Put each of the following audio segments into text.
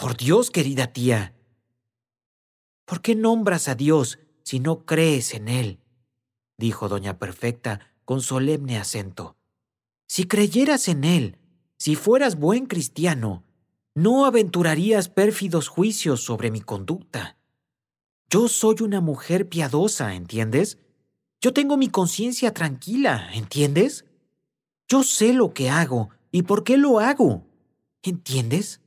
Por Dios, querida tía. ¿Por qué nombras a Dios si no crees en Él? Dijo doña Perfecta con solemne acento. Si creyeras en Él, si fueras buen cristiano, no aventurarías pérfidos juicios sobre mi conducta. Yo soy una mujer piadosa, ¿entiendes? Yo tengo mi conciencia tranquila, ¿entiendes? Yo sé lo que hago y por qué lo hago, ¿entiendes?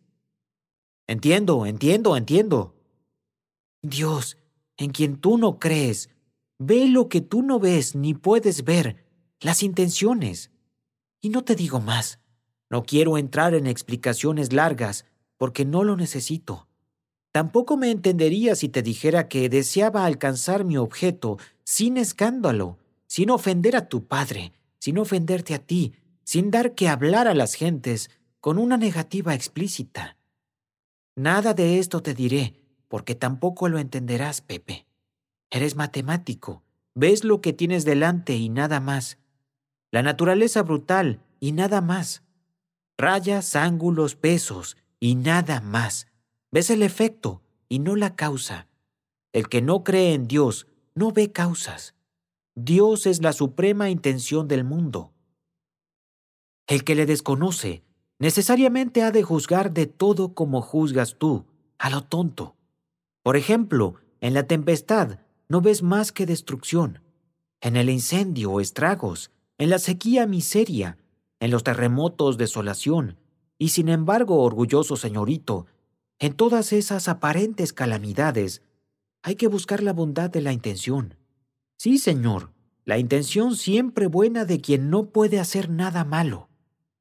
Entiendo. Dios, en quien tú no crees, ve lo que tú no ves ni puedes ver, las intenciones. Y no te digo más. No quiero entrar en explicaciones largas, porque no lo necesito. Tampoco me entendería si te dijera que deseaba alcanzar mi objeto sin escándalo, sin ofender a tu padre, sin ofenderte a ti, sin dar que hablar a las gentes con una negativa explícita. Nada de esto te diré, porque tampoco lo entenderás, Pepe. Eres matemático, ves lo que tienes delante y nada más. La naturaleza brutal y nada más. Rayas, ángulos, pesos y nada más. Ves el efecto y no la causa. El que no cree en Dios no ve causas. Dios es la suprema intención del mundo. El que le desconoce necesariamente ha de juzgar de todo como juzgas tú, a lo tonto. Por ejemplo, en la tempestad no ves más que destrucción. En el incendio, estragos. En la sequía, miseria. En los terremotos, desolación. Y sin embargo, orgulloso señorito, en todas esas aparentes calamidades hay que buscar la bondad de la intención. Sí, señor, la intención siempre buena de quien no puede hacer nada malo.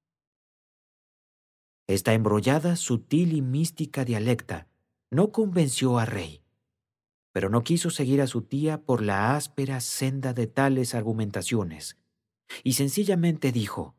Esta embrollada, sutil y mística dialecta no convenció a Rey, pero no quiso seguir a su tía por la áspera senda de tales argumentaciones, y sencillamente dijo: